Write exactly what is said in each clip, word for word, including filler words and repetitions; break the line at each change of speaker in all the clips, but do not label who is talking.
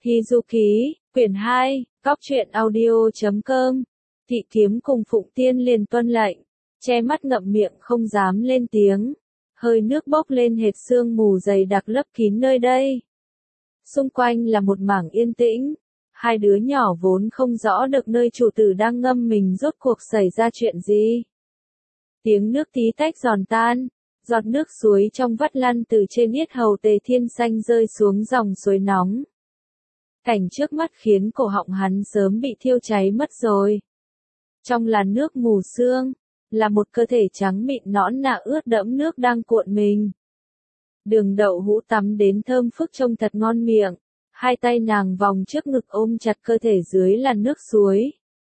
Hy Du Ký, quyển hai, Cóc truyện audio chấm com. Thị Kiếm cùng Phụng Tiên liền tuân lệnh, che mắt ngậm miệng không dám lên tiếng. Hơi nước bốc lên hệt sương mù dày đặc lấp kín nơi đây. Xung quanh là một mảng yên tĩnh. Hai đứa nhỏ vốn không rõ được nơi chủ tử đang ngâm mình rốt cuộc xảy ra chuyện gì. Tiếng nước tí tách giòn tan, giọt nước suối trong vắt lăn từ trên yết hầu Tề Thiên Xanh rơi xuống dòng suối nóng. Cảnh trước mắt khiến cổ họng hắn sớm bị thiêu cháy mất rồi. Trong làn nước mù sương, là một cơ thể trắng mịn nõn nà ướt đẫm nước đang cuộn mình. Đường đậu hũ tắm đến thơm phức trông thật ngon miệng, hai tay nàng vòng trước ngực ôm chặt cơ thể dưới làn nước suối.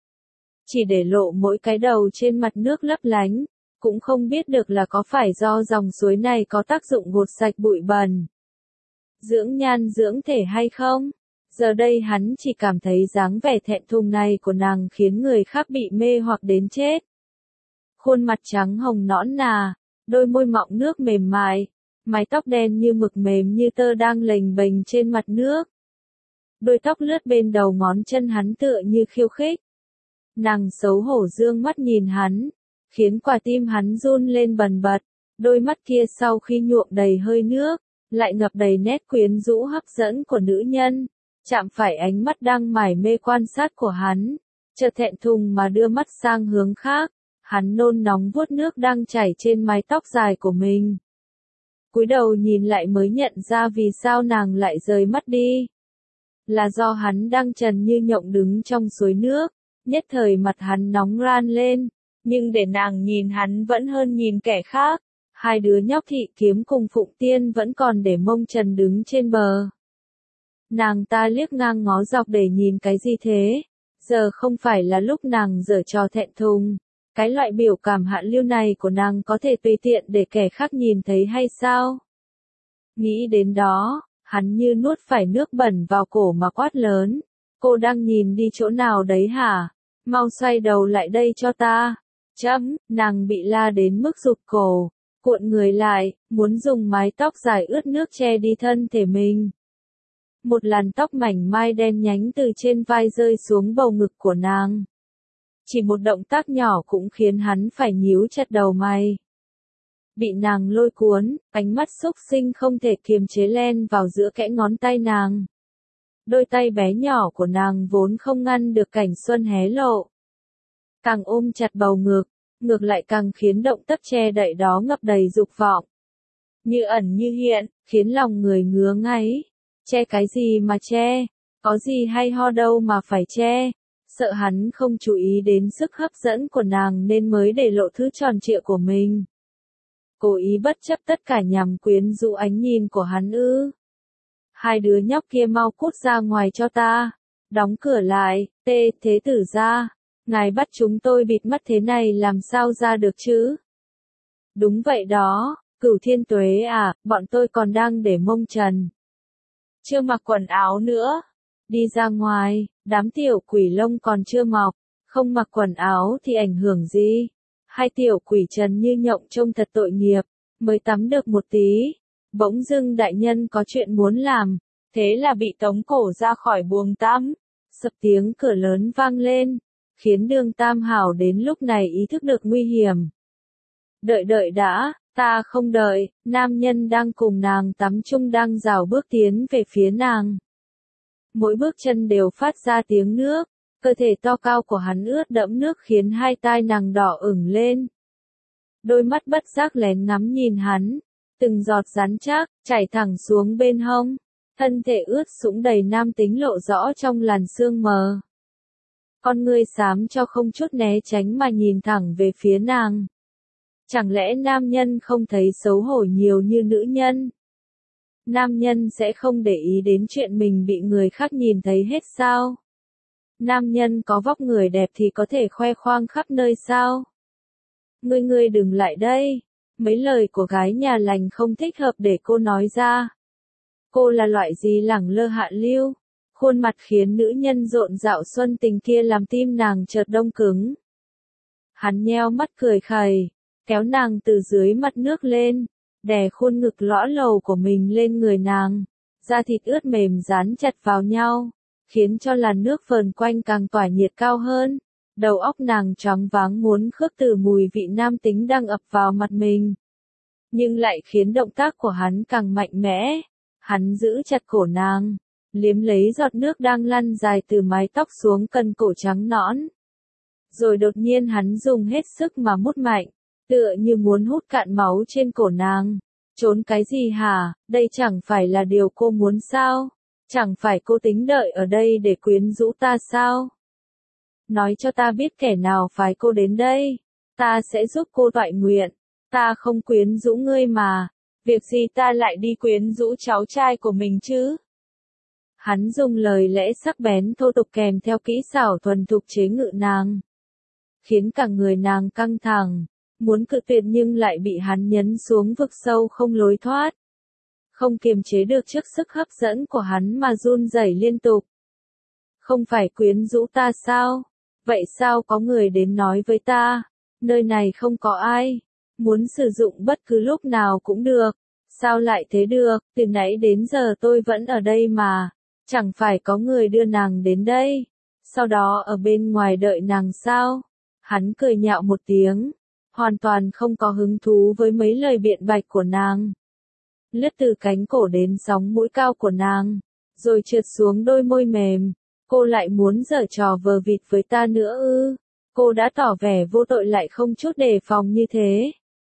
Chỉ để lộ mỗi cái đầu trên mặt nước lấp lánh, cũng không biết được là có phải do dòng suối này có tác dụng gột sạch bụi bẩn, dưỡng nhan dưỡng thể hay không. Giờ đây hắn chỉ cảm thấy dáng vẻ thẹn thùng này của nàng khiến người khác bị mê hoặc đến chết. Khuôn mặt trắng hồng nõn nà, đôi môi mọng nước mềm mại, mái tóc đen như mực mềm như tơ đang lềnh bềnh trên mặt nước. Đôi tóc lướt bên đầu ngón chân hắn tựa như khiêu khích. Nàng xấu hổ dương mắt nhìn hắn, khiến quả tim hắn run lên bần bật. Đôi mắt kia sau khi nhuộm đầy hơi nước, lại ngập đầy nét quyến rũ hấp dẫn của nữ nhân. Chạm phải ánh mắt đang mải mê quan sát của hắn, chợt thẹn thùng mà đưa mắt sang hướng khác, hắn nôn nóng vuốt nước đang chảy trên mái tóc dài của mình. Cúi đầu nhìn lại mới nhận ra vì sao nàng lại rời mắt đi. Là do hắn đang trần như nhộng đứng trong suối nước, nhất thời mặt hắn nóng ran lên, nhưng để nàng nhìn hắn vẫn hơn nhìn kẻ khác. Hai đứa nhóc Thị Kiếm cùng Phụng Tiên vẫn còn để mông trần đứng trên bờ. Nàng ta liếc ngang ngó dọc để nhìn cái gì thế? Giờ không phải là lúc nàng giở trò thẹn thùng. Cái loại biểu cảm hạ lưu này của nàng có thể tùy tiện để kẻ khác nhìn thấy hay sao? Nghĩ đến đó, hắn như nuốt phải nước bẩn vào cổ mà quát lớn. Cô đang nhìn đi chỗ nào đấy hả? Mau xoay đầu lại đây cho ta. Chấm, nàng bị la đến mức rụt cổ, cuộn người lại, muốn dùng mái tóc dài ướt nước che đi thân thể mình. Một làn tóc mảnh mai đen nhánh từ trên vai rơi xuống bầu ngực của nàng. Chỉ một động tác nhỏ cũng khiến hắn phải nhíu chặt đầu mày. Bị nàng lôi cuốn, ánh mắt xúc sinh không thể kiềm chế len vào giữa kẽ ngón tay nàng. Đôi tay bé nhỏ của nàng vốn không ngăn được cảnh xuân hé lộ. Càng ôm chặt bầu ngực, ngược lại càng khiến động tác che đậy đó ngập đầy dục vọng. Như ẩn như hiện, khiến lòng người ngứa ngáy. Che cái gì mà che, có gì hay ho đâu mà phải che. Sợ hắn không chú ý đến sức hấp dẫn của nàng nên mới để lộ thứ tròn trịa của mình. Cố ý bất chấp tất cả nhằm quyến rũ ánh nhìn của hắn ư. Hai đứa nhóc kia mau cút ra ngoài cho ta. Đóng cửa lại, tê, thế tử ra. Ngài bắt chúng tôi bịt mắt thế này làm sao ra được chứ? Đúng vậy đó, Cửu Thiên Tuế à, bọn tôi còn đang để mông trần. Chưa mặc quần áo nữa. Đi ra ngoài, đám tiểu quỷ lông còn chưa mọc, không mặc quần áo thì ảnh hưởng gì. Hai tiểu quỷ trần như nhộng trông thật tội nghiệp, mới tắm được một tí. Bỗng dưng đại nhân có chuyện muốn làm, thế là bị tống cổ ra khỏi buồng tắm. Sập tiếng cửa lớn vang lên, khiến Đường Tam Hảo đến lúc này ý thức được nguy hiểm. Đợi đợi đã. Ta không đợi, nam nhân đang cùng nàng tắm chung đang rảo bước tiến về phía nàng. Mỗi bước chân đều phát ra tiếng nước, cơ thể to cao của hắn ướt đẫm nước khiến hai tai nàng đỏ ửng lên. Đôi mắt bất giác lén ngắm nhìn hắn, từng giọt rắn chắc, chảy thẳng xuống bên hông, thân thể ướt sũng đầy nam tính lộ rõ trong làn sương mờ. Con ngươi xám cho không chút né tránh mà nhìn thẳng về phía nàng. Chẳng lẽ nam nhân không thấy xấu hổ nhiều như nữ nhân? Nam nhân sẽ không để ý đến chuyện mình bị người khác nhìn thấy hết sao? Nam nhân có vóc người đẹp thì có thể khoe khoang khắp nơi sao? Ngươi ngươi đừng lại đây. Mấy lời của gái nhà lành không thích hợp để cô nói ra. Cô là loại gì lẳng lơ hạ lưu? Khuôn mặt khiến nữ nhân rộn rạo xuân tình kia làm tim nàng chợt đông cứng. Hắn nheo mắt cười khẩy, kéo nàng từ dưới mặt nước lên, đè khuôn ngực lõa lầu của mình lên người nàng, da thịt ướt mềm dán chặt vào nhau, khiến cho làn nước vờn quanh càng tỏa nhiệt cao hơn. Đầu óc nàng choáng váng muốn khước từ mùi vị nam tính đang ập vào mặt mình. Nhưng lại khiến động tác của hắn càng mạnh mẽ. Hắn giữ chặt cổ nàng, liếm lấy giọt nước đang lăn dài từ mái tóc xuống cần cổ trắng nõn. Rồi đột nhiên hắn dùng hết sức mà mút mạnh, tựa như muốn hút cạn máu trên cổ nàng. Trốn cái gì hả, đây chẳng phải là điều cô muốn sao? Chẳng phải cô tính đợi ở đây để quyến rũ ta sao? Nói cho ta biết kẻ nào phái cô đến đây, ta sẽ giúp cô toại nguyện. Ta không quyến rũ ngươi mà, việc gì ta lại đi quyến rũ cháu trai của mình chứ? Hắn dùng lời lẽ sắc bén thô tục kèm theo kỹ xảo thuần thục chế ngự nàng, khiến cả người nàng căng thẳng, muốn cự tuyệt nhưng lại bị hắn nhấn xuống vực sâu không lối thoát. Không kiềm chế được trước sức hấp dẫn của hắn mà run rẩy liên tục. Không phải quyến rũ ta sao? Vậy sao có người đến nói với ta? Nơi này không có ai. Muốn sử dụng bất cứ lúc nào cũng được. Sao lại thế được? Từ nãy đến giờ tôi vẫn ở đây mà. Chẳng phải có người đưa nàng đến đây. Sau đó ở bên ngoài đợi nàng sao? Hắn cười nhạo một tiếng. Hoàn toàn không có hứng thú với mấy lời biện bạch của nàng. Lướt từ cánh cổ đến sóng mũi cao của nàng. Rồi trượt xuống đôi môi mềm. Cô lại muốn giở trò vờ vịt với ta nữa ư? Cô đã tỏ vẻ vô tội lại không chút đề phòng như thế.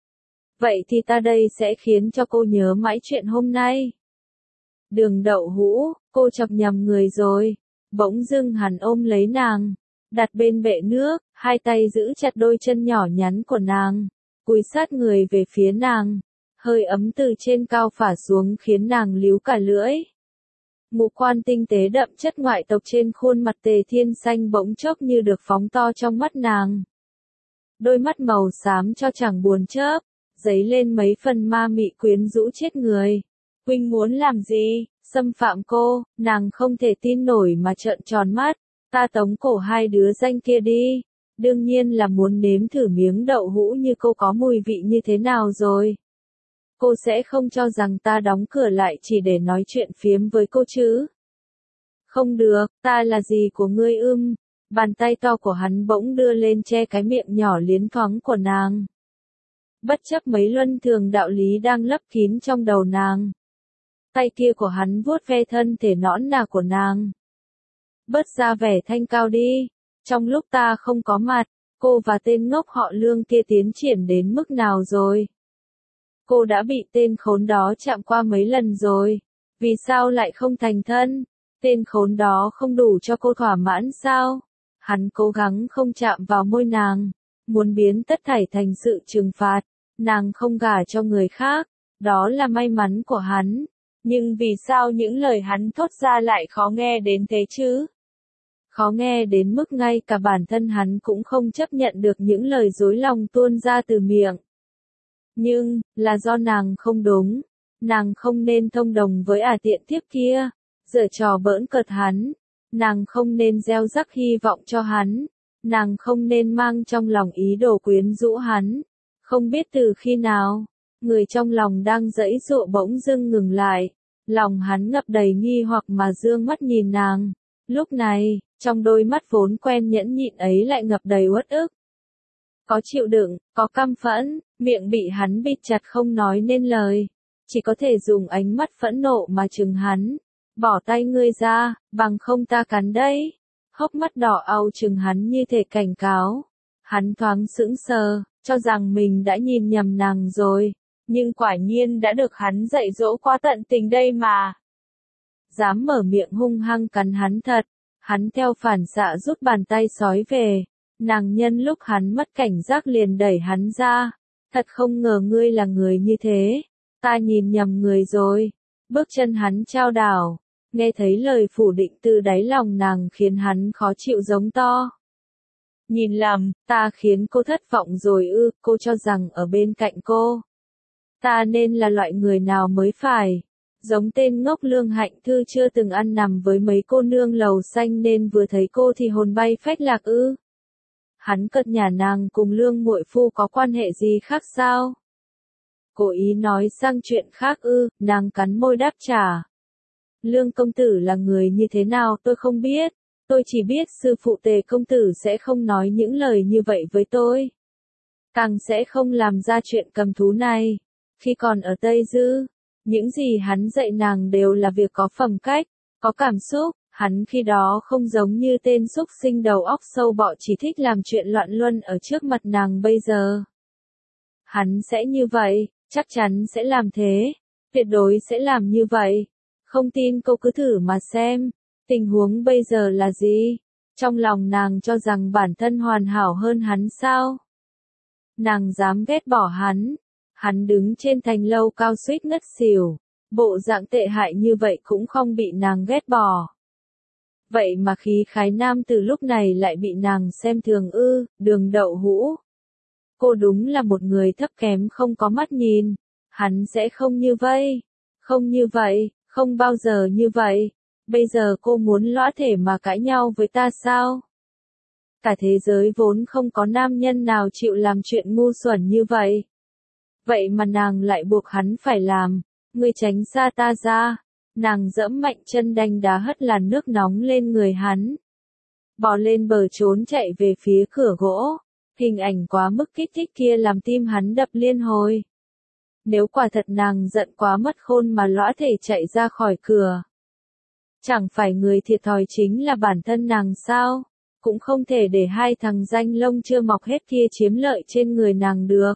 Vậy thì ta đây sẽ khiến cho cô nhớ mãi chuyện hôm nay. Đường đậu hũ, cô chọc nhầm người rồi. Bỗng dưng hắn ôm lấy nàng, đặt bên bệ nước, hai tay giữ chặt đôi chân nhỏ nhắn của nàng, cúi sát người về phía nàng. Hơi ấm từ trên cao phả xuống khiến nàng líu cả lưỡi. Ngũ quan tinh tế đậm chất ngoại tộc trên khuôn mặt Tề Thiên Xanh bỗng chốc như được phóng to trong mắt nàng. Đôi mắt màu xám cho chẳng buồn chớp, dấy lên mấy phần ma mị quyến rũ chết người. Huynh muốn làm gì? Xâm phạm cô, nàng không thể tin nổi mà trợn tròn mắt. Ta tống cổ hai đứa danh kia đi. Đương nhiên là muốn nếm thử miếng đậu hũ như cô có mùi vị như thế nào rồi. Cô sẽ không cho rằng ta đóng cửa lại chỉ để nói chuyện phiếm với cô chứ. Không được, ta là gì của ngươi ưm. Bàn tay to của hắn bỗng đưa lên che cái miệng nhỏ liến thoáng của nàng. Bất chấp mấy luân thường đạo lý đang lấp kín trong đầu nàng. Tay kia của hắn vuốt ve thân thể nõn nà của nàng. Bớt ra vẻ thanh cao đi. Trong lúc ta không có mặt, cô và tên ngốc họ Lương kia tiến triển đến mức nào rồi? Cô đã bị tên khốn đó chạm qua mấy lần rồi. Vì sao lại không thành thân? Tên khốn đó không đủ cho cô thỏa mãn sao? Hắn cố gắng không chạm vào môi nàng, muốn biến tất thảy thành sự trừng phạt. Nàng không gả cho người khác, đó là may mắn của hắn. Nhưng vì sao những lời hắn thốt ra lại khó nghe đến thế chứ? Khó nghe đến mức ngay cả bản thân hắn cũng không chấp nhận được những lời dối lòng tuôn ra từ miệng. Nhưng, là do nàng không đúng. Nàng không nên thông đồng với ả tiện tiếp kia, giở trò bỡn cợt hắn. Nàng không nên gieo rắc hy vọng cho hắn. Nàng không nên mang trong lòng ý đồ quyến rũ hắn. Không biết từ khi nào, người trong lòng đang giãy giụa bỗng dưng ngừng lại. Lòng hắn ngập đầy nghi hoặc mà dương mắt nhìn nàng. Lúc này, trong đôi mắt vốn quen nhẫn nhịn ấy lại ngập đầy uất ức. Có chịu đựng, có căm phẫn, miệng bị hắn bịt chặt không nói nên lời. Chỉ có thể dùng ánh mắt phẫn nộ mà trừng hắn. Bỏ tay ngươi ra, bằng không ta cắn đấy. Hốc mắt đỏ au trừng hắn như thể cảnh cáo. Hắn thoáng sững sờ, cho rằng mình đã nhìn nhầm nàng rồi. Nhưng quả nhiên đã được hắn dạy dỗ quá tận tình đây mà. Dám mở miệng hung hăng cắn hắn thật. Hắn theo phản xạ rút bàn tay sói về. Nàng nhân lúc hắn mất cảnh giác liền đẩy hắn ra. Thật không ngờ ngươi là người như thế. Ta nhìn nhầm người rồi. Bước chân hắn chao đảo. Nghe thấy lời phủ định từ đáy lòng nàng khiến hắn khó chịu giống to. Nhìn lầm, ta khiến cô thất vọng rồi ư, cô cho rằng ở bên cạnh cô. Ta nên là loại người nào mới phải. Giống tên ngốc Lương Hạnh Thư chưa từng ăn nằm với mấy cô nương lầu xanh nên vừa thấy cô thì hồn bay phách lạc ư. Hắn cợt nhả nàng cùng Lương muội phu có quan hệ gì khác sao? Cố ý nói sang chuyện khác ư, nàng cắn môi đáp trả. Lương công tử là người như thế nào tôi không biết, tôi chỉ biết sư phụ Tề công tử sẽ không nói những lời như vậy với tôi. Càng sẽ không làm ra chuyện cầm thú này. Khi còn ở Tây Dư, những gì hắn dạy nàng đều là việc có phẩm cách, có cảm xúc, hắn khi đó không giống như tên súc sinh đầu óc sâu bọ chỉ thích làm chuyện loạn luân ở trước mặt nàng bây giờ. Hắn sẽ như vậy, chắc chắn sẽ làm thế, tuyệt đối sẽ làm như vậy. Không tin cô cứ thử mà xem, tình huống bây giờ là gì? Trong lòng nàng cho rằng bản thân hoàn hảo hơn hắn sao? Nàng dám ghét bỏ hắn. Hắn đứng trên thành lâu cao suýt ngất xỉu, bộ dạng tệ hại như vậy cũng không bị nàng ghét bỏ. Vậy mà khí khái nam từ lúc này lại bị nàng xem thường ư, Đường Đậu Hũ. Cô đúng là một người thấp kém không có mắt nhìn, hắn sẽ không như vậy, không như vậy, không bao giờ như vậy. Bây giờ cô muốn lõa thể mà cãi nhau với ta sao? Cả thế giới vốn không có nam nhân nào chịu làm chuyện ngu xuẩn như vậy. Vậy mà nàng lại buộc hắn phải làm, ngươi tránh xa ta ra. Nàng giẫm mạnh chân đanh đá hất làn nước nóng lên người hắn. Bò lên bờ trốn chạy về phía cửa gỗ. Hình ảnh quá mức kích thích kia làm tim hắn đập liên hồi. Nếu quả thật nàng giận quá mất khôn mà lõa thể chạy ra khỏi cửa. Chẳng phải người thiệt thòi chính là bản thân nàng sao? Cũng không thể để hai thằng danh lông chưa mọc hết kia chiếm lợi trên người nàng được.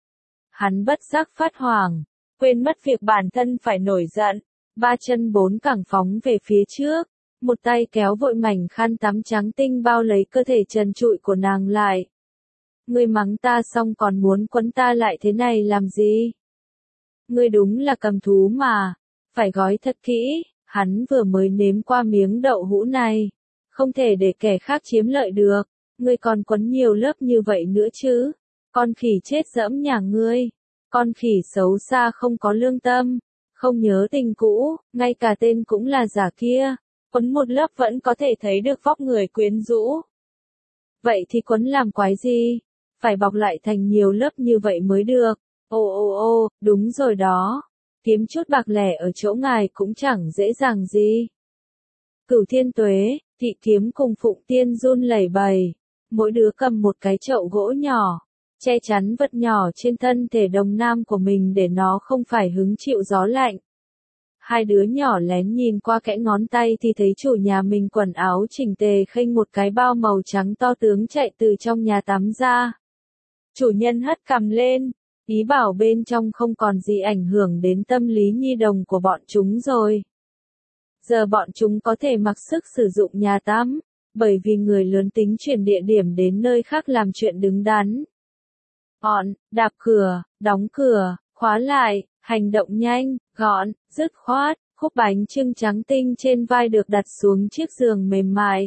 Hắn bất giác phát hoảng, quên mất việc bản thân phải nổi giận, ba chân bốn cẳng phóng về phía trước, một tay kéo vội mảnh khăn tắm trắng tinh bao lấy cơ thể trần trụi của nàng lại. Ngươi mắng ta xong còn muốn quấn ta lại thế này làm gì? Ngươi đúng là cầm thú mà, phải gói thật kỹ, hắn vừa mới nếm qua miếng đậu hũ này, không thể để kẻ khác chiếm lợi được, ngươi còn quấn nhiều lớp như vậy nữa chứ? Con khỉ chết dẫm nhà ngươi, con khỉ xấu xa không có lương tâm, không nhớ tình cũ, ngay cả tên cũng là giả kia, quấn một lớp vẫn có thể thấy được vóc người quyến rũ. Vậy thì quấn làm quái gì? Phải bọc lại thành nhiều lớp như vậy mới được. Ô ô ô, đúng rồi đó. Kiếm chút bạc lẻ ở chỗ ngài cũng chẳng dễ dàng gì. Cửu Thiên Tuế, Thị Kiếm cùng Phụng Tiên run lẩy bẩy, mỗi đứa cầm một cái chậu gỗ nhỏ, che chắn vật nhỏ trên thân thể đồng nam của mình để nó không phải hứng chịu gió lạnh. Hai đứa nhỏ lén nhìn qua kẽ ngón tay thì thấy chủ nhà mình quần áo chỉnh tề khênh một cái bao màu trắng to tướng chạy từ trong nhà tắm ra. Chủ nhân hất cằm lên, ý bảo bên trong không còn gì ảnh hưởng đến tâm lý nhi đồng của bọn chúng rồi. Giờ bọn chúng có thể mặc sức sử dụng nhà tắm, bởi vì người lớn tính chuyển địa điểm đến nơi khác làm chuyện đứng đắn. Bọn, đạp cửa, đóng cửa, khóa lại, hành động nhanh, gọn, dứt khoát, khúc bánh chưng trắng tinh trên vai được đặt xuống chiếc giường mềm mại.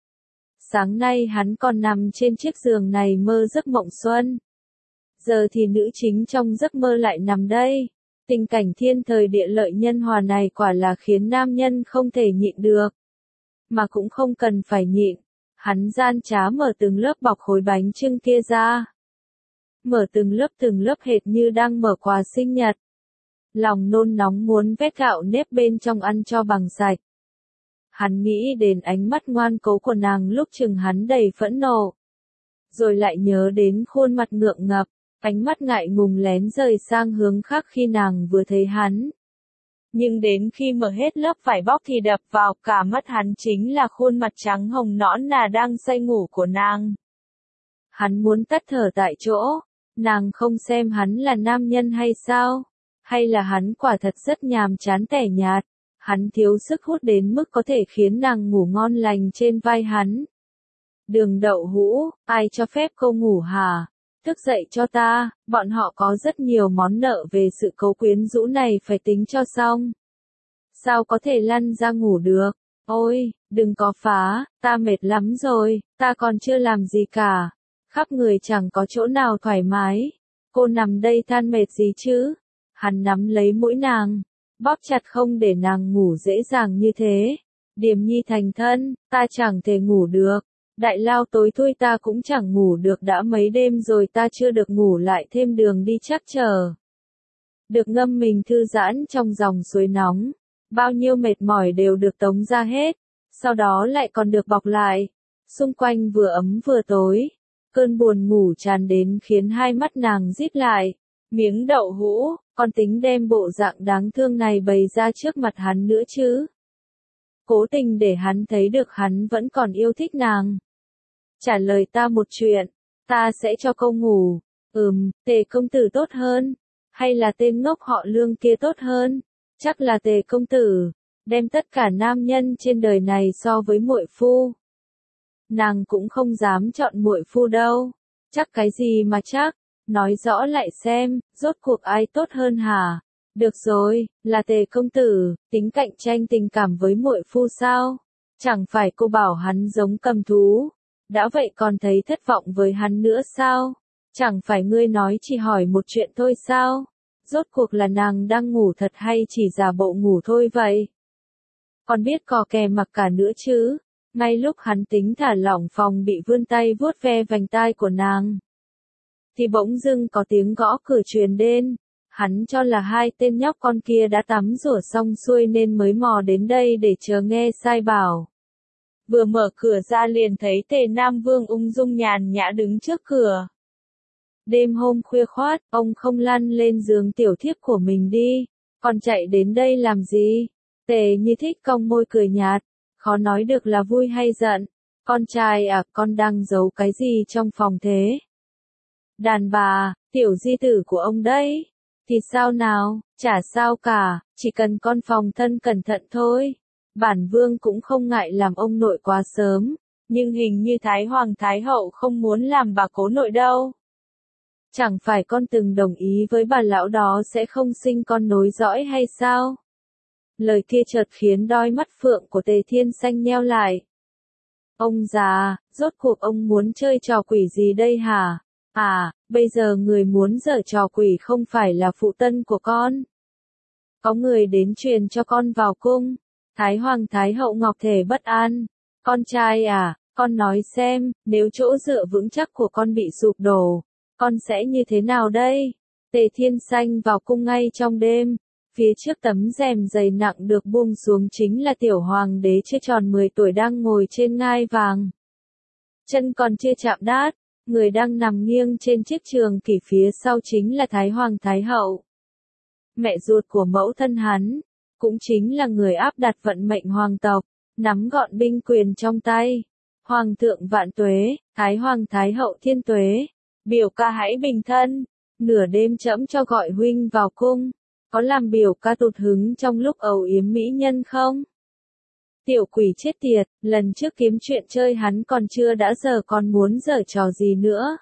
Sáng nay hắn còn nằm trên chiếc giường này mơ giấc mộng xuân. Giờ thì nữ chính trong giấc mơ lại nằm đây. Tình cảnh thiên thời địa lợi nhân hòa này quả là khiến nam nhân không thể nhịn được. Mà cũng không cần phải nhịn. Hắn gian trá mở từng lớp bọc khối bánh chưng kia ra. Mở từng lớp từng lớp hệt như đang mở quà sinh nhật. Lòng nôn nóng muốn vét gạo nếp bên trong ăn cho bằng sạch. Hắn nghĩ đến ánh mắt ngoan cố của nàng lúc chừng hắn đầy phẫn nộ. Rồi lại nhớ đến khuôn mặt ngượng ngập, ánh mắt ngại ngùng lén rời sang hướng khác khi nàng vừa thấy hắn. Nhưng đến khi mở hết lớp vải bóc thì đập vào cả mắt hắn chính là khuôn mặt trắng hồng nõn nà đang say ngủ của nàng. Hắn muốn tắt thở tại chỗ, nàng không xem hắn là nam nhân hay sao? Hay là hắn quả thật rất nhàm chán tẻ nhạt, hắn thiếu sức hút đến mức có thể khiến nàng ngủ ngon lành trên vai hắn. Đường Đậu Hũ, ai cho phép cô ngủ hả? Thức dậy cho ta, bọn họ có rất nhiều món nợ về sự cấu quyến rũ này phải tính cho xong. Sao có thể lăn ra ngủ được? Ôi, đừng có phá, ta mệt lắm rồi, ta còn chưa làm gì cả. Khắp người chẳng có chỗ nào thoải mái. Cô nằm đây than mệt gì chứ? Hắn nắm lấy mũi nàng, bóp chặt không để nàng ngủ dễ dàng như thế. Điềm nhi thành thân, ta chẳng thể ngủ được. Đại lao tối thui ta cũng chẳng ngủ được đã mấy đêm rồi ta chưa được ngủ lại thêm đường đi chắc chờ. Được ngâm mình thư giãn trong dòng suối nóng. Bao nhiêu mệt mỏi đều được tống ra hết, sau đó lại còn được bọc lại. Xung quanh vừa ấm vừa tối, cơn buồn ngủ tràn đến khiến hai mắt nàng díp lại. Miếng đậu hũ, con tính đem bộ dạng đáng thương này bày ra trước mặt hắn nữa chứ. Cố tình để hắn thấy được hắn vẫn còn yêu thích nàng. Trả lời ta một chuyện, ta sẽ cho câu ngủ. Ừm, Tề công tử tốt hơn, hay là tên ngốc họ Lương kia tốt hơn? Chắc là Tề công tử, đem tất cả nam nhân trên đời này so với muội phu. Nàng cũng không dám chọn muội phu đâu. Chắc cái gì mà chắc, nói rõ lại xem, rốt cuộc ai tốt hơn hả? Được rồi, là Tề công tử, tính cạnh tranh tình cảm với muội phu sao? Chẳng phải cô bảo hắn giống cầm thú, đã vậy còn thấy thất vọng với hắn nữa sao? Chẳng phải ngươi nói chỉ hỏi một chuyện thôi sao? Rốt cuộc là nàng đang ngủ thật hay chỉ giả bộ ngủ thôi vậy? Còn biết cò kè mặc cả nữa chứ? Ngay lúc hắn tính thả lỏng phòng bị vươn tay vuốt ve vành tai của nàng, thì bỗng dưng có tiếng gõ cửa truyền đến. Hắn cho là hai tên nhóc con kia đã tắm rửa xong xuôi nên mới mò đến đây để chờ nghe sai bảo. Vừa mở cửa ra liền thấy Tề Nam Vương ung dung nhàn nhã đứng trước cửa. Đêm hôm khuya khoát, ông không lăn lên giường tiểu thiếp của mình đi, còn chạy đến đây làm gì? Tề Như Thích cong môi cười nhạt, khó nói được là vui hay giận. Con trai à, con đang giấu cái gì trong phòng thế? Đàn bà, tiểu di tử của ông đấy. Thì sao nào, chả sao cả, chỉ cần con phòng thân cẩn thận thôi. Bản vương cũng không ngại làm ông nội quá sớm, nhưng hình như Thái Hoàng Thái Hậu không muốn làm bà cố nội đâu. Chẳng phải con từng đồng ý với bà lão đó sẽ không sinh con nối dõi hay sao? Lời kia chợt khiến đôi mắt phượng của Tề Thiên Xanh nheo lại. Ông già, rốt cuộc ông muốn chơi trò quỷ gì đây hả? À, bây giờ người muốn giở trò quỷ không phải là phụ thân của con. Có người đến truyền cho con vào cung. Thái Hoàng Thái Hậu ngọc thể bất an. Con trai à, con nói xem, nếu chỗ dựa vững chắc của con bị sụp đổ, con sẽ như thế nào đây? Tề Thiên Xanh vào cung ngay trong đêm. Phía trước tấm rèm dày nặng được buông xuống chính là tiểu hoàng đế chưa tròn mười tuổi đang ngồi trên ngai vàng. Chân còn chưa chạm đát, người đang nằm nghiêng trên chiếc trường kỷ phía sau chính là Thái Hoàng Thái Hậu. Mẹ ruột của mẫu thân hắn, cũng chính là người áp đặt vận mệnh hoàng tộc, nắm gọn binh quyền trong tay. Hoàng thượng vạn tuế, Thái Hoàng Thái Hậu thiên tuế, biểu ca hãy bình thân, nửa đêm trẫm cho gọi huynh vào cung. Có làm biểu ca tụt hứng trong lúc ầu yếm mỹ nhân không? Tiểu quỷ chết tiệt, lần trước kiếm chuyện chơi hắn còn chưa đã giờ còn muốn giở trò gì nữa.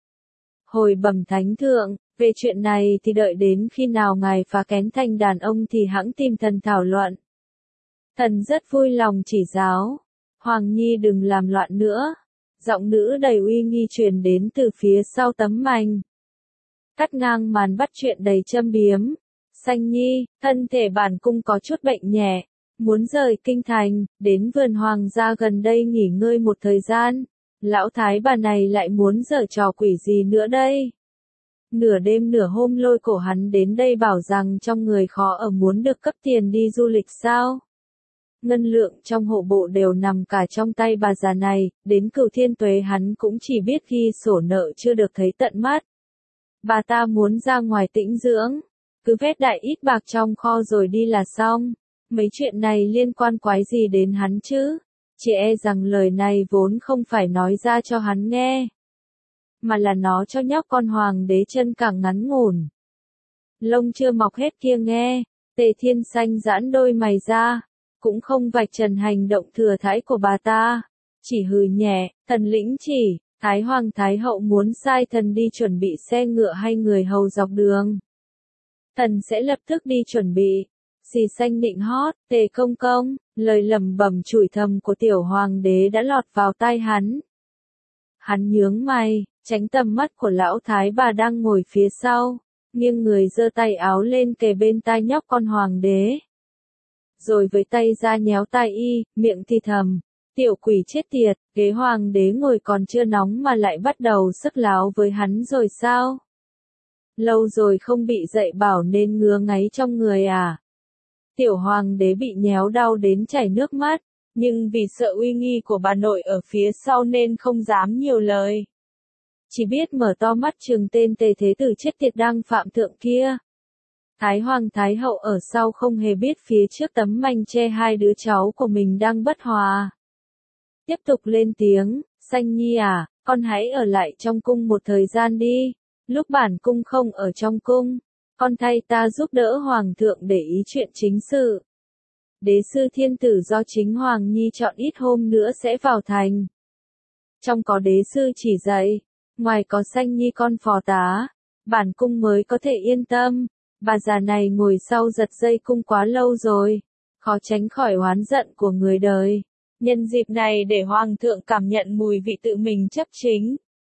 Hồi bẩm thánh thượng, về chuyện này thì đợi đến khi nào ngài phá kén thành đàn ông thì hẵng tìm thần thảo luận. Thần rất vui lòng chỉ giáo. Hoàng Nhi đừng làm loạn nữa. Giọng nữ đầy uy nghi truyền đến từ phía sau tấm mành. Cắt ngang màn bắt chuyện đầy châm biếm. Xanh Nhi, thân thể bản cung có chút bệnh nhẹ, muốn rời kinh thành, đến vườn hoàng gia gần đây nghỉ ngơi một thời gian. Lão thái bà này lại muốn giở trò quỷ gì nữa đây? Nửa đêm nửa hôm lôi cổ hắn đến đây bảo rằng trong người khó ở muốn được cấp tiền đi du lịch sao? Ngân lượng trong hộ bộ đều nằm cả trong tay bà già này, đến cửu thiên tuế hắn cũng chỉ biết ghi sổ nợ chưa được thấy tận mắt. Bà ta muốn ra ngoài tĩnh dưỡng, cứ vét đại ít bạc trong kho rồi đi là xong. Mấy chuyện này liên quan quái gì đến hắn chứ? Chỉ e rằng lời này vốn không phải nói ra cho hắn nghe, mà là nó cho nhóc con hoàng đế chân càng ngắn ngủn. Lông chưa mọc hết kia nghe, Tề Thiên Xanh giãn đôi mày ra, cũng không vạch trần hành động thừa thãi của bà ta, chỉ hừ nhẹ, thần lĩnh chỉ, Thái Hoàng Thái Hậu muốn sai thần đi chuẩn bị xe ngựa hay người hầu dọc đường. Thần sẽ lập tức đi chuẩn bị. Xì xanh nịnh hót, Tề công công, lời lẩm bẩm chửi thầm của tiểu hoàng đế đã lọt vào tai hắn. Hắn nhướng mày, tránh tầm mắt của lão thái bà đang ngồi phía sau, nghiêng người giơ tay áo lên kề bên tai nhóc con hoàng đế. Rồi với tay ra nhéo tai y, miệng thì thầm, tiểu quỷ chết tiệt, ghế hoàng đế ngồi còn chưa nóng mà lại bắt đầu sức láo với hắn rồi sao? Lâu rồi không bị dạy bảo nên ngứa ngáy trong người à? Tiểu hoàng đế bị nhéo đau đến chảy nước mắt, nhưng vì sợ uy nghi của bà nội ở phía sau nên không dám nhiều lời. Chỉ biết mở to mắt trừng tên Tề Thế Tử chết tiệt đang phạm thượng kia. Thái Hoàng Thái Hậu ở sau không hề biết phía trước tấm manh che hai đứa cháu của mình đang bất hòa. Tiếp tục lên tiếng, Sanh Nhi à, con hãy ở lại trong cung một thời gian đi, lúc bản cung không ở trong cung, con thay ta giúp đỡ Hoàng thượng để ý chuyện chính sự. Đế sư thiên tử do chính Hoàng Nhi chọn ít hôm nữa sẽ vào thành. Trong có đế sư chỉ dạy, ngoài có Sanh Nhi con phò tá, bản cung mới có thể yên tâm. Bà già này ngồi sau giật dây cung quá lâu rồi, khó tránh khỏi oán giận của người đời. Nhân dịp này để Hoàng thượng cảm nhận mùi vị tự mình chấp chính.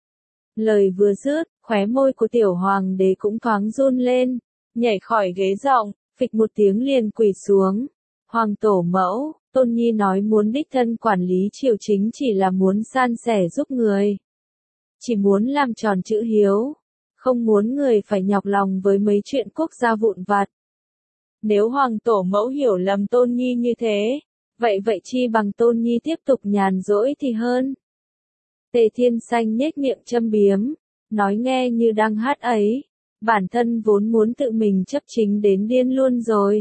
Lời vừa dứt, khóe môi của tiểu hoàng đế cũng thoáng run lên, nhảy khỏi ghế rộng, phịch một tiếng liền quỳ xuống. Hoàng tổ mẫu, Tôn Nhi nói muốn đích thân quản lý triều chính chỉ là muốn san sẻ giúp người. Chỉ muốn làm tròn chữ hiếu. Không muốn người phải nhọc lòng với mấy chuyện quốc gia vụn vặt. Nếu Hoàng tổ mẫu hiểu lầm Tôn Nhi như thế, vậy vậy chi bằng Tôn Nhi tiếp tục nhàn rỗi thì hơn. Tề Thiên Sanh nhếch miệng châm biếm, nói nghe như đang hát ấy, bản thân vốn muốn tự mình chấp chính đến điên luôn rồi.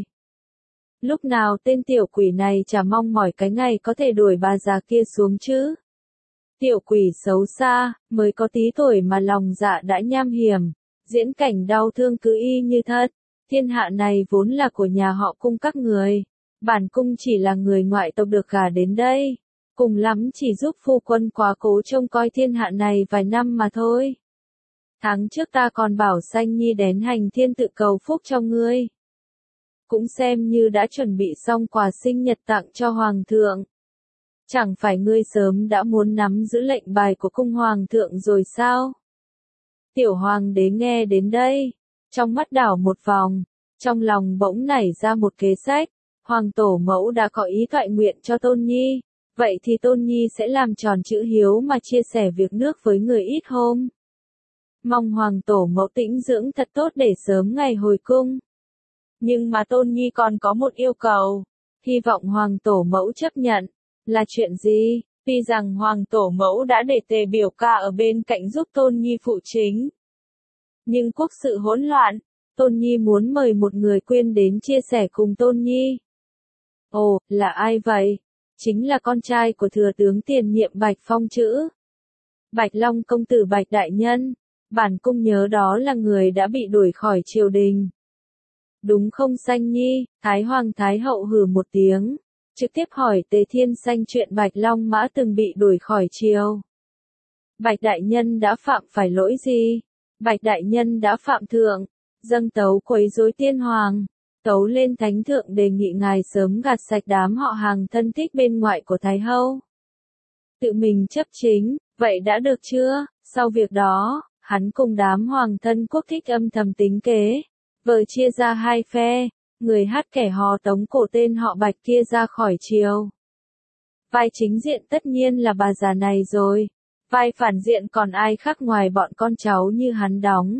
Lúc nào tên tiểu quỷ này chả mong mỏi cái ngày có thể đuổi bà già kia xuống chứ. Tiểu quỷ xấu xa, mới có tí tuổi mà lòng dạ đã nham hiểm, diễn cảnh đau thương cứ y như thật. Thiên hạ này vốn là của nhà họ Cung các người, bản cung chỉ là người ngoại tộc được gả đến đây, cùng lắm chỉ giúp phu quân quá cố trông coi thiên hạ này vài năm mà thôi. Tháng trước ta còn bảo Sanh Nhi đến hành thiên tự cầu phúc cho ngươi. Cũng xem như đã chuẩn bị xong quà sinh nhật tặng cho Hoàng thượng. Chẳng phải ngươi sớm đã muốn nắm giữ lệnh bài của cung Hoàng thượng rồi sao? Tiểu Hoàng đế nghe đến đây, trong mắt đảo một vòng, trong lòng bỗng nảy ra một kế sách. Hoàng tổ mẫu đã có ý thoại nguyện cho Tôn Nhi, vậy thì Tôn Nhi sẽ làm tròn chữ hiếu mà chia sẻ việc nước với người ít hôm. Mong Hoàng tổ mẫu tĩnh dưỡng thật tốt để sớm ngày hồi cung. Nhưng mà Tôn Nhi còn có một yêu cầu, hy vọng Hoàng tổ mẫu chấp nhận. Là chuyện gì? Tuy rằng Hoàng tổ mẫu đã để Tề biểu ca ở bên cạnh giúp Tôn Nhi phụ chính. Nhưng quốc sự hỗn loạn, Tôn Nhi muốn mời một người quyên đến chia sẻ cùng Tôn Nhi. Ồ, là ai vậy? Chính là con trai của thừa tướng tiền nhiệm Bạch Phong chữ. Bạch Long công tử Bạch Đại Nhân. Bản cung nhớ đó là người đã bị đuổi khỏi triều đình. Đúng không Sanh Nhi? Thái Hoàng Thái Hậu hừ một tiếng, trực tiếp hỏi Tề Thiên Sanh chuyện Bạch Long Mã từng bị đuổi khỏi triều. Bạch Đại Nhân đã phạm phải lỗi gì? Bạch Đại Nhân đã phạm thượng, dâng tấu quấy rối tiên hoàng, tấu lên thánh thượng đề nghị ngài sớm gạt sạch đám họ hàng thân thích bên ngoại của Thái Hậu. Tự mình chấp chính, vậy đã được chưa? Sau việc đó, hắn cùng đám hoàng thân quốc thích âm thầm tính kế, vờ chia ra hai phe, người hát kẻ hò tống cổ tên họ Bạch kia ra khỏi triều. Vai chính diện tất nhiên là bà già này rồi, vai phản diện còn ai khác ngoài bọn con cháu như hắn đóng.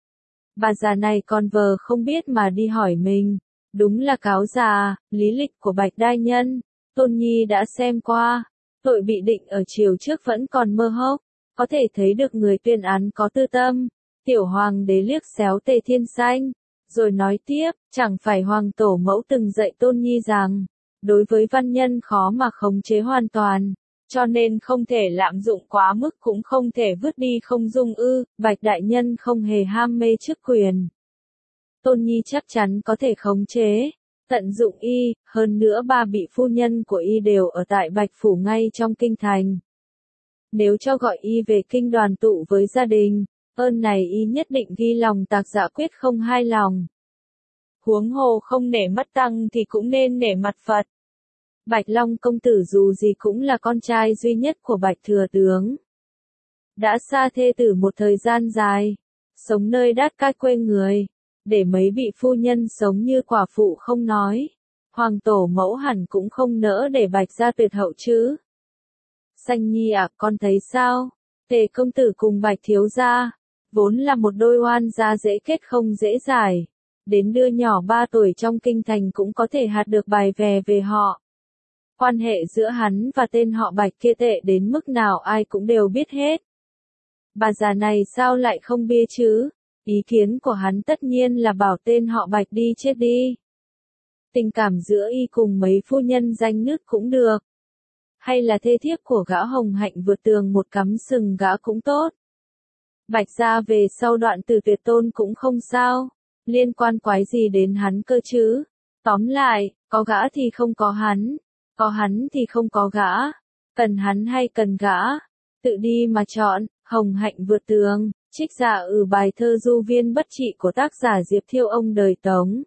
Bà già này còn vờ không biết mà đi hỏi mình, đúng là cáo già, lý lịch của Bạch Đại Nhân, Tôn Nhi đã xem qua, tội bị định ở triều trước vẫn còn mơ hốc, có thể thấy được người tuyên án có tư tâm. Tiểu Hoàng đế liếc xéo Tề Thiên Sanh, rồi nói tiếp, chẳng phải Hoàng tổ mẫu từng dạy Tôn Nhi rằng, đối với văn nhân khó mà khống chế hoàn toàn, cho nên không thể lạm dụng quá mức cũng không thể vứt đi không dung ư. Bạch Đại Nhân không hề ham mê chức quyền. Tôn Nhi chắc chắn có thể khống chế, tận dụng y, hơn nữa ba vị phu nhân của y đều ở tại Bạch Phủ ngay trong kinh thành. Nếu cho gọi y về kinh đoàn tụ với gia đình, ơn này y nhất định ghi lòng tạc dạ quyết không hai lòng. Huống hồ không nể mắt tăng thì cũng nên nể mặt Phật. Bạch Long công tử dù gì cũng là con trai duy nhất của Bạch thừa tướng. Đã xa thê tử một thời gian dài, sống nơi đát cát quê người, để mấy vị phu nhân sống như quả phụ không nói. Hoàng tổ mẫu hẳn cũng không nỡ để Bạch gia tuyệt hậu chứ. Sanh Nhi à, con thấy sao? Tề công tử cùng Bạch thiếu gia, vốn là một đôi oan gia dễ kết không dễ giải. đến đứa nhỏ ba tuổi trong kinh thành cũng có thể hạt được bài vè về họ. Quan hệ giữa hắn và tên họ Bạch kia tệ đến mức nào ai cũng đều biết hết. Bà già này sao lại không bia chứ? Ý kiến của hắn tất nhiên là bảo tên họ Bạch đi chết đi. Tình cảm giữa y cùng mấy phu nhân danh nứt cũng được. Hay là thê thiếp của gã Hồng Hạnh vượt tường một cắm sừng gã cũng tốt. Bạch gia về sau đoạn từ tuyệt tôn cũng không sao. Liên quan quái gì đến hắn cơ chứ? Tóm lại, có gã thì không có hắn. Có hắn thì không có gã. Cần hắn hay cần gã? Tự đi mà chọn. Hồng Hạnh vượt tường, trích giả ở bài thơ Du Viên Bất Trị của tác giả Diệp Thiêu ông đời Tống.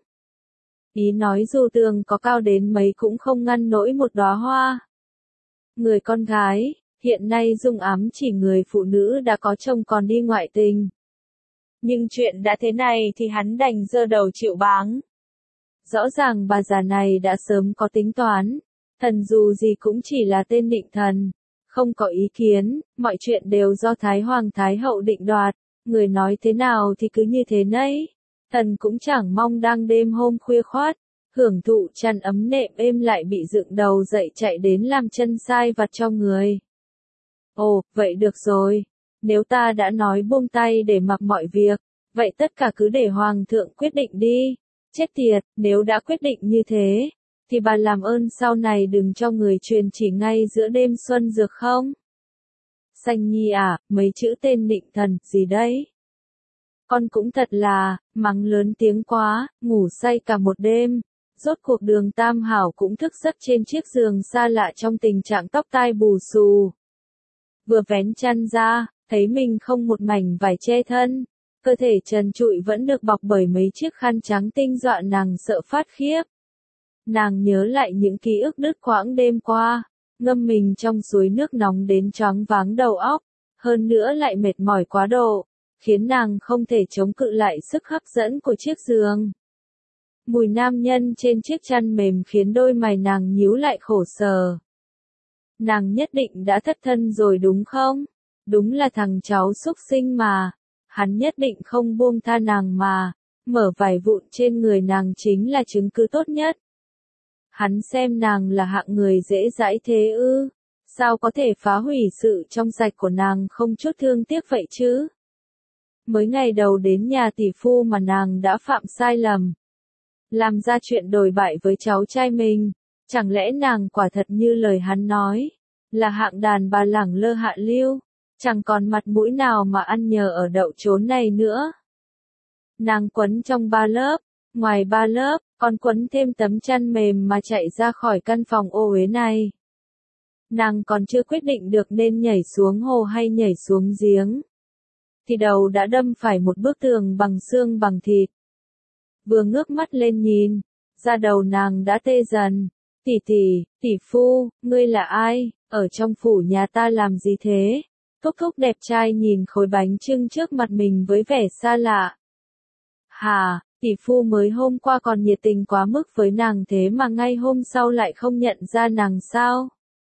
Ý nói dù tường có cao đến mấy cũng không ngăn nổi một đóa hoa. Người con gái, hiện nay dung ám chỉ người phụ nữ đã có chồng còn đi ngoại tình. Nhưng chuyện đã thế này thì hắn đành giơ đầu chịu báng. Rõ ràng bà già này đã sớm có tính toán, thần dù gì cũng chỉ là tên định thần. Không có ý kiến, mọi chuyện đều do Thái Hoàng Thái Hậu định đoạt, người nói thế nào thì cứ như thế nấy. Thần cũng chẳng mong đang đêm hôm khuya khoát, hưởng thụ chăn ấm nệm êm lại bị dựng đầu dậy chạy đến làm chân sai vặt cho người. Ồ, vậy được rồi, nếu ta đã nói buông tay để mặc mọi việc, vậy tất cả cứ để Hoàng thượng quyết định đi. Chết tiệt, nếu đã quyết định như thế, thì bà làm ơn sau này đừng cho người truyền chỉ ngay giữa đêm xuân dược không? Sanh Nhi à, mấy chữ tên định thần, gì đấy? Con cũng thật là, mắng lớn tiếng quá, ngủ say cả một đêm. Rốt cuộc Đường Tam Hảo cũng thức giấc trên chiếc giường xa lạ trong tình trạng tóc tai bù xù. Vừa vén chăn ra, thấy mình không một mảnh vải che thân. Cơ thể trần trụi vẫn được bọc bởi mấy chiếc khăn trắng tinh dọa nàng sợ phát khiếp. Nàng nhớ lại những ký ức đứt quãng đêm qua, ngâm mình trong suối nước nóng đến choáng váng đầu óc, hơn nữa lại mệt mỏi quá độ, khiến nàng không thể chống cự lại sức hấp dẫn của chiếc giường. Mùi nam nhân trên chiếc chăn mềm khiến đôi mày nàng nhíu lại khổ sở. Nàng nhất định đã thất thân rồi đúng không? Đúng là thằng cháu xúc sinh mà, hắn nhất định không buông tha nàng mà, mở vải vụn trên người nàng chính là chứng cứ tốt nhất. Hắn xem nàng là hạng người dễ dãi thế ư, sao có thể phá hủy sự trong sạch của nàng không chút thương tiếc vậy chứ? Mới ngày đầu đến nhà tỷ phu mà nàng đã phạm sai lầm. Làm ra chuyện đồi bại với cháu trai mình, chẳng lẽ nàng quả thật như lời hắn nói, là hạng đàn bà lẳng lơ hạ lưu, chẳng còn mặt mũi nào mà ăn nhờ ở đậu chốn này nữa. Nàng quấn trong ba lớp, ngoài ba lớp, còn quấn thêm tấm chăn mềm mà chạy ra khỏi căn phòng ô uế này. Nàng còn chưa quyết định được nên nhảy xuống hồ hay nhảy xuống giếng, thì đầu đã đâm phải một bức tường bằng xương bằng thịt. Vừa ngước mắt lên nhìn, da đầu nàng đã tê dần. Tỷ tỷ, tỷ phu, ngươi là ai, ở trong phủ nhà ta làm gì thế? Thúc thúc đẹp trai nhìn khối bánh chưng trước mặt mình với vẻ xa lạ. Hà, tỷ phu mới hôm qua còn nhiệt tình quá mức với nàng thế mà ngay hôm sau lại không nhận ra nàng sao?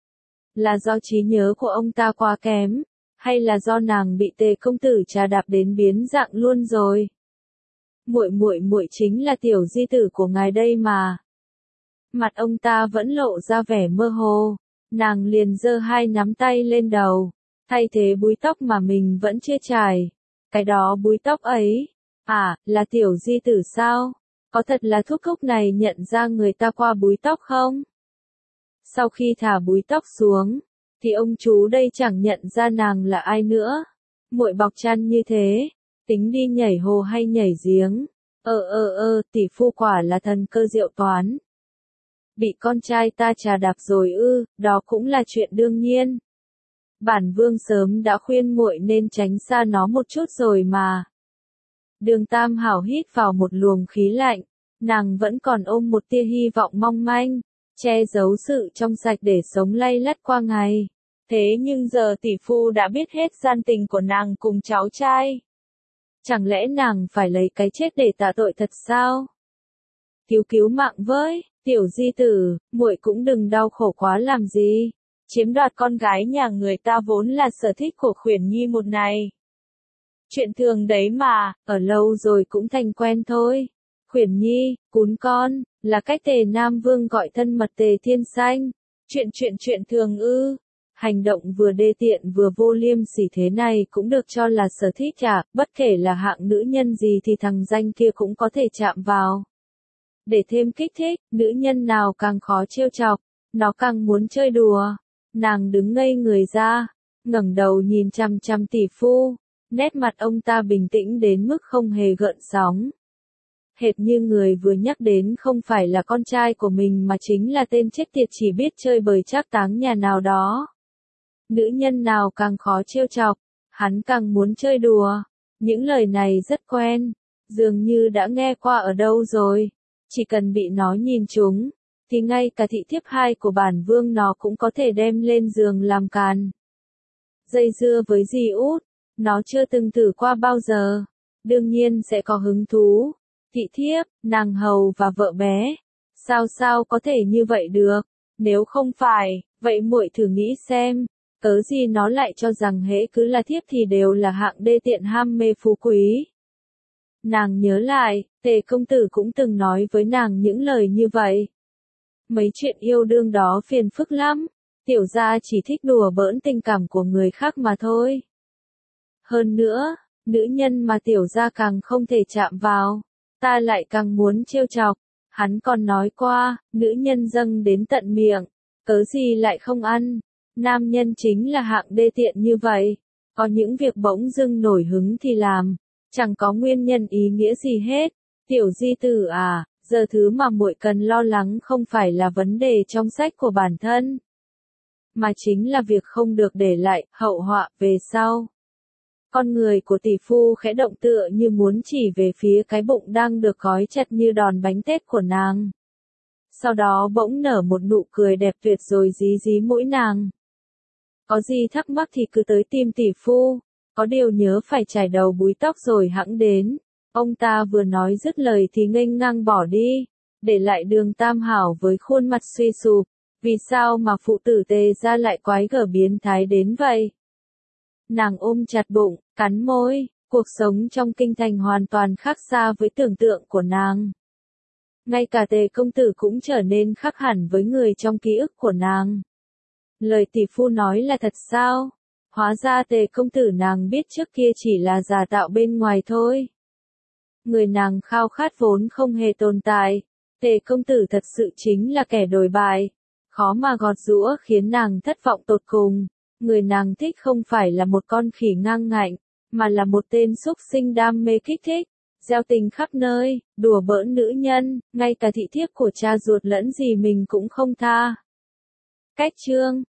Là do trí nhớ của ông ta quá kém, hay là do nàng bị Tề công tử trà đạp đến biến dạng luôn rồi? Muội muội muội chính là tiểu di tử của ngài đây mà. Mặt ông ta vẫn lộ ra vẻ mơ hồ, nàng liền giơ hai nắm tay lên đầu, thay thế búi tóc mà mình vẫn chưa chải. Cái đó búi tóc ấy, à, là tiểu di tử sao? Có thật là thúc thúc này nhận ra người ta qua búi tóc không? Sau khi thả búi tóc xuống, thì ông chú đây chẳng nhận ra nàng là ai nữa. Muội bọc chăn như thế, tính đi nhảy hồ hay nhảy giếng? Ơ ơ ơ, tỷ phu quả là thần cơ diệu toán. Bị con trai ta trà đạp rồi ư, đó cũng là chuyện đương nhiên. Bản vương sớm đã khuyên muội nên tránh xa nó một chút rồi mà. Đường Tam Hảo hít vào một luồng khí lạnh, nàng vẫn còn ôm một tia hy vọng mong manh, che giấu sự trong sạch để sống lay lắt qua ngày. Thế nhưng giờ tỷ phu đã biết hết gian tình của nàng cùng cháu trai. Chẳng lẽ nàng phải lấy cái chết để tạ tội thật sao? Cứu cứu mạng với, tiểu di tử, muội cũng đừng đau khổ quá làm gì. Chiếm đoạt con gái nhà người ta vốn là sở thích của khuyển nhi một này. Chuyện thường đấy mà, ở lâu rồi cũng thành quen thôi. Khuyển nhi, cún con, là cách Tề Nam Vương gọi thân mật Tề Thiên Xanh. Chuyện chuyện chuyện thường ư. Hành động vừa đê tiện vừa vô liêm sỉ thế này cũng được cho là sở thích à, bất kể là hạng nữ nhân gì thì thằng danh kia cũng có thể chạm vào. Để thêm kích thích, nữ nhân nào càng khó trêu chọc, nó càng muốn chơi đùa. Nàng đứng ngây người ra, ngẩng đầu nhìn chằm chằm tỷ phu, nét mặt ông ta bình tĩnh đến mức không hề gợn sóng. Hệt như người vừa nhắc đến không phải là con trai của mình mà chính là tên chết tiệt chỉ biết chơi bời trác táng nhà nào đó. Nữ nhân nào càng khó trêu chọc, hắn càng muốn chơi đùa. Những lời này rất quen, dường như đã nghe qua ở đâu rồi. Chỉ cần bị nó nhìn trúng, thì ngay cả thị thiếp hai của bản vương nó cũng có thể đem lên giường làm càn. Dây dưa với dì út, nó chưa từng thử qua bao giờ, đương nhiên sẽ có hứng thú. Thị thiếp, nàng hầu và vợ bé, sao sao có thể như vậy được, nếu không phải, vậy muội thử nghĩ xem, cớ gì nó lại cho rằng hễ cứ là thiếp thì đều là hạng đê tiện ham mê phú quý. Nàng nhớ lại, Tề công tử cũng từng nói với nàng những lời như vậy. Mấy chuyện yêu đương đó phiền phức lắm, tiểu gia chỉ thích đùa bỡn tình cảm của người khác mà thôi. Hơn nữa, nữ nhân mà tiểu gia càng không thể chạm vào, ta lại càng muốn trêu chọc. Hắn còn nói qua, nữ nhân dâng đến tận miệng, cớ gì lại không ăn. Nam nhân chính là hạng đê tiện như vậy, có những việc bỗng dưng nổi hứng thì làm, chẳng có nguyên nhân ý nghĩa gì hết. Tiểu di tử à, giờ thứ mà muội cần lo lắng không phải là vấn đề trong sách của bản thân, mà chính là việc không được để lại hậu họa về sau. Con người của tỷ phu khẽ động tựa như muốn chỉ về phía cái bụng đang được gói chặt như đòn bánh tét của nàng. Sau đó bỗng nở một nụ cười đẹp tuyệt rồi dí dí mũi nàng. Có gì thắc mắc thì cứ tới tìm tỷ phu, có điều nhớ phải chải đầu búi tóc rồi hẵng đến. Ông ta vừa nói dứt lời thì nghênh ngang bỏ đi, để lại Đường Tam Hảo với khuôn mặt suy sụp. Vì sao mà phụ tử Tề gia lại quái gở biến thái đến vậy? Nàng ôm chặt bụng, cắn môi, cuộc sống trong kinh thành hoàn toàn khác xa với tưởng tượng của nàng. Ngay cả Tề công tử cũng trở nên khác hẳn với người trong ký ức của nàng. Lời tỷ phu nói là thật sao? Hóa ra Tề công tử nàng biết trước kia chỉ là giả tạo bên ngoài thôi. Người nàng khao khát vốn không hề tồn tại. Tề công tử thật sự chính là kẻ đồi bại, khó mà gọt giũa khiến nàng thất vọng tột cùng. Người nàng thích không phải là một con khỉ ngang ngạnh, mà là một tên súc sinh đam mê kích thích, gieo tình khắp nơi, đùa bỡn nữ nhân, ngay cả thị thiếp của cha ruột lẫn dì mình cũng không tha. Cách chương